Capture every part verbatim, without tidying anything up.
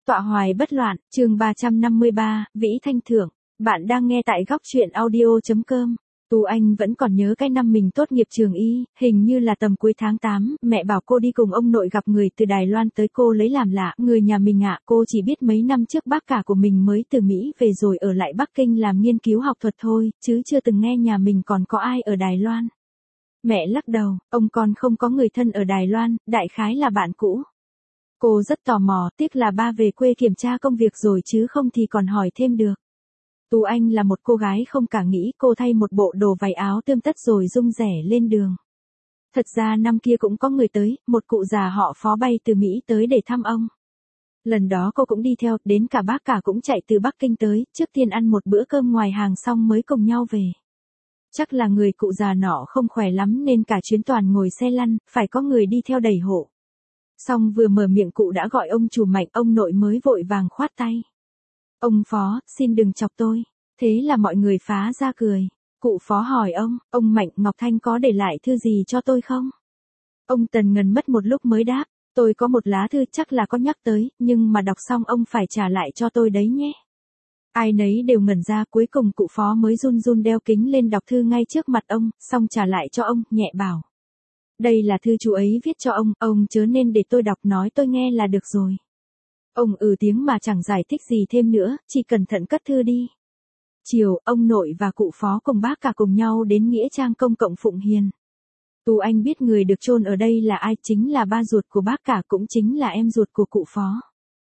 Tọa hoài bất loạn, chương ba trăm năm mươi ba, Vĩ Thanh Thưởng. Bạn đang nghe tại góc truyện audio.com. Tú Anh vẫn còn nhớ cái năm mình tốt nghiệp trường y, hình như là tầm cuối tháng tám, mẹ bảo cô đi cùng ông nội gặp người từ Đài Loan tới cô lấy làm lạ. Người nhà mình ạ, cô chỉ biết mấy năm trước bác cả của mình mới từ Mỹ về rồi ở lại Bắc Kinh làm nghiên cứu học thuật thôi, chứ chưa từng nghe nhà mình còn có ai ở Đài Loan. Mẹ lắc đầu, ông con không có người thân ở Đài Loan, đại khái là bạn cũ. Cô rất tò mò, tiếc là ba về quê kiểm tra công việc rồi chứ không thì còn hỏi thêm được. Tú Anh là một cô gái không cả nghĩ, cô thay một bộ đồ váy áo tươm tất rồi rung rẻ lên đường. Thật ra năm kia cũng có người tới, một cụ già họ Phó bay từ Mỹ tới để thăm ông. Lần đó cô cũng đi theo, đến cả bác cả cũng chạy từ Bắc Kinh tới, trước tiên ăn một bữa cơm ngoài hàng xong mới cùng nhau về. Chắc là người cụ già nọ không khỏe lắm nên cả chuyến toàn ngồi xe lăn, phải có người đi theo đẩy hộ. Xong vừa mở miệng cụ đã gọi ông chủ Mạnh, ông nội mới vội vàng khoát tay. Ông Phó, xin đừng chọc tôi. Thế là mọi người phá ra cười. Cụ Phó hỏi ông, ông Mạnh, Ngọc Thanh có để lại thư gì cho tôi không? Ông Tần ngần mất một lúc mới đáp, tôi có một lá thư chắc là có nhắc tới, nhưng mà đọc xong ông phải trả lại cho tôi đấy nhé. Ai nấy đều ngẩn ra, cuối cùng cụ Phó mới run run đeo kính lên đọc thư ngay trước mặt ông, xong trả lại cho ông, nhẹ bảo. Đây là thư chú ấy viết cho ông, ông chớ nên để tôi đọc, nói tôi nghe là được rồi. Ông ừ tiếng mà chẳng giải thích gì thêm nữa, chỉ cẩn thận cất thư đi. Chiều, ông nội và cụ Phó cùng bác cả cùng nhau đến nghĩa trang công cộng Phụng Hiền. Tú Anh biết người được chôn ở đây là ai, chính là ba ruột của bác cả, cũng chính là em ruột của cụ Phó.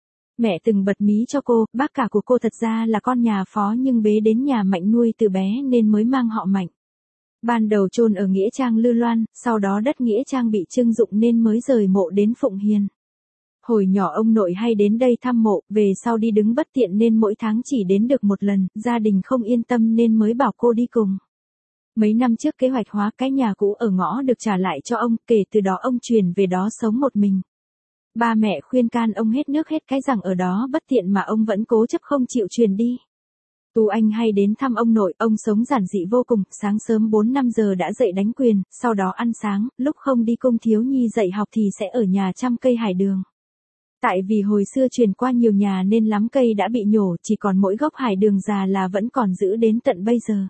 Mẹ từng bật mí cho cô, bác cả của cô thật ra là con nhà Phó nhưng bế đến nhà Mạnh nuôi từ bé nên mới mang họ Mạnh. Ban đầu chôn ở nghĩa trang Lư Loan, sau đó đất nghĩa trang bị trưng dụng nên mới rời mộ đến Phụng Hiền. Hồi nhỏ ông nội hay đến đây thăm mộ, về sau đi đứng bất tiện nên mỗi tháng chỉ đến được một lần, gia đình không yên tâm nên mới bảo cô đi cùng. Mấy năm trước kế hoạch hóa cái nhà cũ ở ngõ được trả lại cho ông, kể từ đó ông chuyển về đó sống một mình. Ba mẹ khuyên can ông hết nước hết cái rằng ở đó bất tiện mà ông vẫn cố chấp không chịu chuyển đi. Tú Anh hay đến thăm ông nội, ông sống giản dị vô cùng, sáng sớm bốn năm giờ đã dậy đánh quyền, sau đó ăn sáng, lúc không đi cung thiếu nhi dạy học thì sẽ ở nhà chăm cây hải đường. Tại vì hồi xưa truyền qua nhiều nhà nên lắm cây đã bị nhổ, chỉ còn mỗi gốc hải đường già là vẫn còn giữ đến tận bây giờ.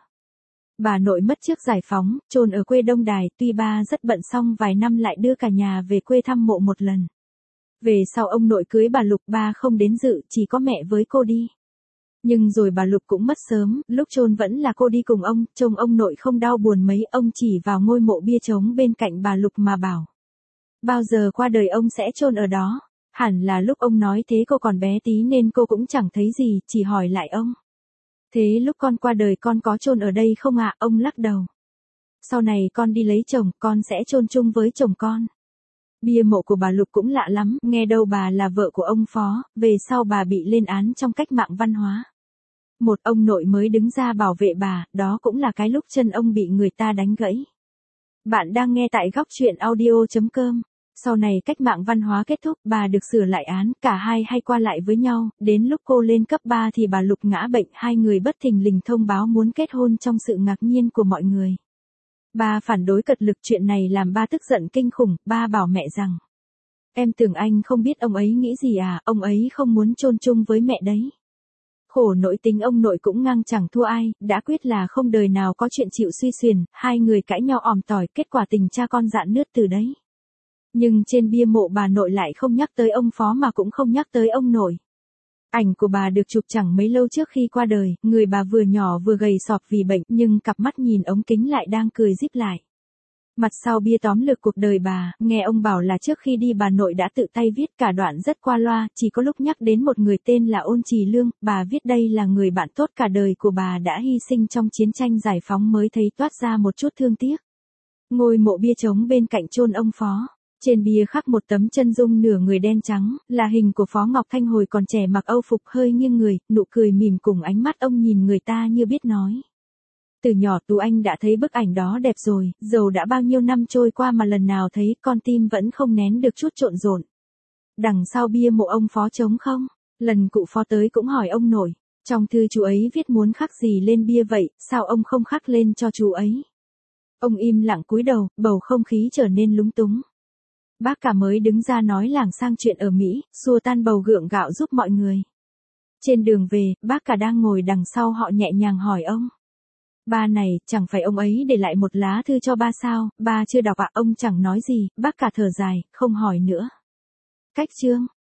Bà nội mất trước giải phóng, chôn ở quê Đông Đài, tuy ba rất bận xong vài năm lại đưa cả nhà về quê thăm mộ một lần. Về sau ông nội cưới bà Lục, ba không đến dự, chỉ có mẹ với cô đi. Nhưng rồi bà Lục cũng mất sớm, lúc chôn vẫn là cô đi cùng ông, trông ông nội không đau buồn mấy, ông chỉ vào ngôi mộ bia trống bên cạnh bà Lục mà bảo. Bao giờ qua đời ông sẽ chôn ở đó? Hẳn là lúc ông nói thế cô còn bé tí nên cô cũng chẳng thấy gì, chỉ hỏi lại ông. Thế lúc con qua đời con có chôn ở đây không ạ? Ông lắc đầu. Sau này con đi lấy chồng, con sẽ chôn chung với chồng con. Bia mộ của bà Lục cũng lạ lắm, nghe đâu bà là vợ của ông Phó, về sau bà bị lên án trong cách mạng văn hóa. Một ông nội mới đứng ra bảo vệ bà, đó cũng là cái lúc chân ông bị người ta đánh gãy. Bạn đang nghe tại góc truyện audio.com. Sau này cách mạng văn hóa kết thúc, bà được sửa lại án, cả hai hay qua lại với nhau, đến lúc cô lên cấp ba thì bà Lục ngã bệnh, hai người bất thình lình thông báo muốn kết hôn trong sự ngạc nhiên của mọi người. Ba phản đối cật lực, chuyện này làm ba tức giận kinh khủng, ba bảo mẹ rằng. Em tưởng anh không biết ông ấy nghĩ gì à, ông ấy không muốn chôn chung với mẹ đấy. Khổ nỗi tính ông nội cũng ngang chẳng thua ai, đã quyết là không đời nào có chuyện chịu suy xuyển, hai người cãi nhau òm tỏi, kết quả tình cha con rạn nứt từ đấy. Nhưng trên bia mộ bà nội lại không nhắc tới ông Phó mà cũng không nhắc tới ông nội. Ảnh của bà được chụp chẳng mấy lâu trước khi qua đời, người bà vừa nhỏ vừa gầy sọp vì bệnh, nhưng cặp mắt nhìn ống kính lại đang cười díp lại. Mặt sau bia tóm lược cuộc đời bà, nghe ông bảo là trước khi đi bà nội đã tự tay viết, cả đoạn rất qua loa, chỉ có lúc nhắc đến một người tên là Ôn Trì Lương, bà viết đây là người bạn tốt cả đời của bà đã hy sinh trong chiến tranh giải phóng mới thấy toát ra một chút thương tiếc. Ngôi mộ bia trống bên cạnh chôn ông Phó. Trên bia khắc một tấm chân dung nửa người đen trắng, là hình của Phó Ngọc Thanh hồi còn trẻ mặc âu phục hơi nghiêng người, nụ cười mỉm cùng ánh mắt ông nhìn người ta như biết nói. Từ nhỏ Tú Anh đã thấy bức ảnh đó đẹp rồi, dầu đã bao nhiêu năm trôi qua mà lần nào thấy con tim vẫn không nén được chút trộn rộn. Đằng sau bia mộ ông Phó trống không? Lần cụ Phó tới cũng hỏi ông nội, trong thư chú ấy viết muốn khắc gì lên bia vậy, sao ông không khắc lên cho chú ấy? Ông im lặng cúi đầu, bầu không khí trở nên lúng túng. Bác cả mới đứng ra nói làng sang chuyện ở Mỹ, xua tan bầu gượng gạo giúp mọi người. Trên đường về, bác cả đang ngồi đằng sau họ nhẹ nhàng hỏi ông. Ba này, chẳng phải ông ấy để lại một lá thư cho ba sao, ba chưa đọc ạ, ông chẳng nói gì, bác cả thở dài, không hỏi nữa. Cách chương